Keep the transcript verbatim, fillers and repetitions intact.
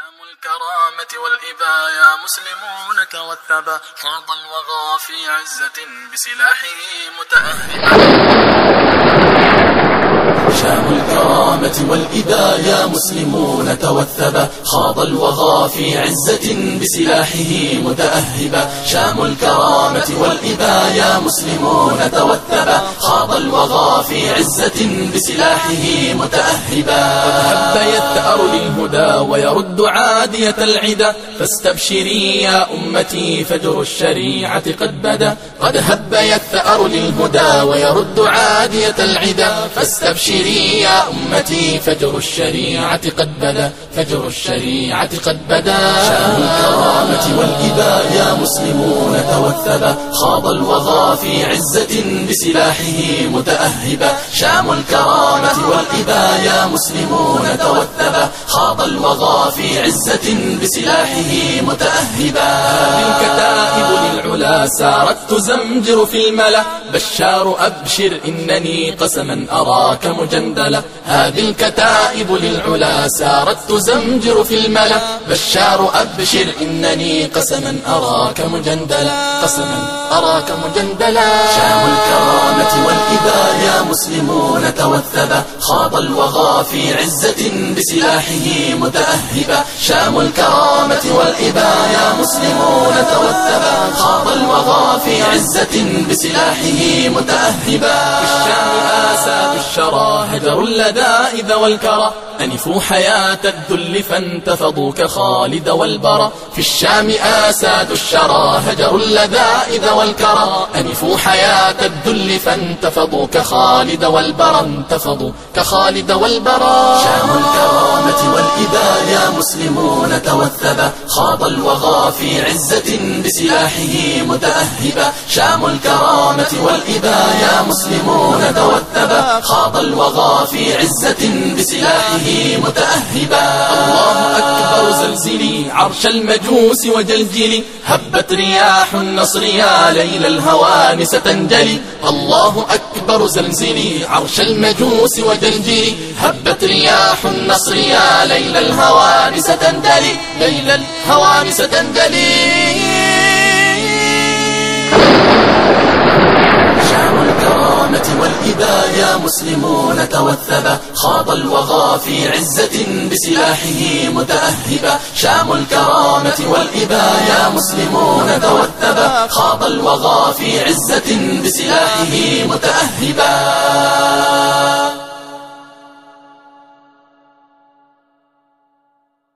شام الكرامة والإباء يا مسلمون توثبا، حوض الوغى في عزة بسلاحه متأهبا. شام الكرامة والإباء يا مسلمون توثبا، خاض الوغى في عزة بسلاحه متأهبا. شام الكرامة والإباء يا مسلمون توثبا، خاض الوغى في عزة بسلاحه متأهبا. قد هب يثأر للهدى ويرد عادية العدا، فاستبشري يا أمتي فجر الشريعة قد بدا. قد هب يثأر للهدى ويرد عادية العدا، فاستبشري يا أمتي فجر الشريعة قد بدا. فجر الشريعة قد بدا. شام الكرامة والإباء يا مسلمون توثبا، خاض الوغى في عزة بسلاحه متأهبا. شام الكرامة والإباء يا مسلمون توثبا، خاض الوغى في عزة بسلاحه متأهبا. هذه الكتائب للعلا سارت تزمجر في الملا، بشار أبشر إنني قسما أراك مجندلا. هذه الكتائب للعلا سارت تزمجر في الملا، بشار أبشر إنني قسما أراك مجندلا. قسما أراك مجندلا. شام الكرامة والإباء يا مسلمون توثبا، خاض الوغى في عزة بسلاحه متأهبا. شام الكرامة والإباء يا مسلمون توثبا، خاض الوغى في عزة بسلاحه متأهبا. في الشام آساد الشرى هجروا اللذائذ والكرى، أنفوا حياة الذل فانتفضوا كخالد والبرى. في الشام آساد الشرى هجروا اللذائذ والكرى، أنفوا حياة الذل فانتفضوا كخالد والبرى. انتفضوا كخالد والبرى. شام الكرامة والإباء يا مسلمون توثبا، خاض الوغى في عزة بسلاحه متأهبا. شام الكرامة والإباء يا مسلمون توثبا، خاض الوغى في عزة بسلاحه متأهبا. الله أكبر زلزلي عرش المجوس وجلجلي، هبت رياح النصر يا ليل الهوان ستنجلي. الله أكبر زلزلي عرش المجوس وجلجلي، هبت رياح النصر يا ليل الهوان ستنجلي. ليل الهوان ستنجلي. والإباء يا مسلمون توثبا، خاض الوغى في عزة بسلاحه متأهبا. شام الكرامة والإباء يا مسلمون توثبا، خاض الوغى في عزة بسلاحه متأهبا.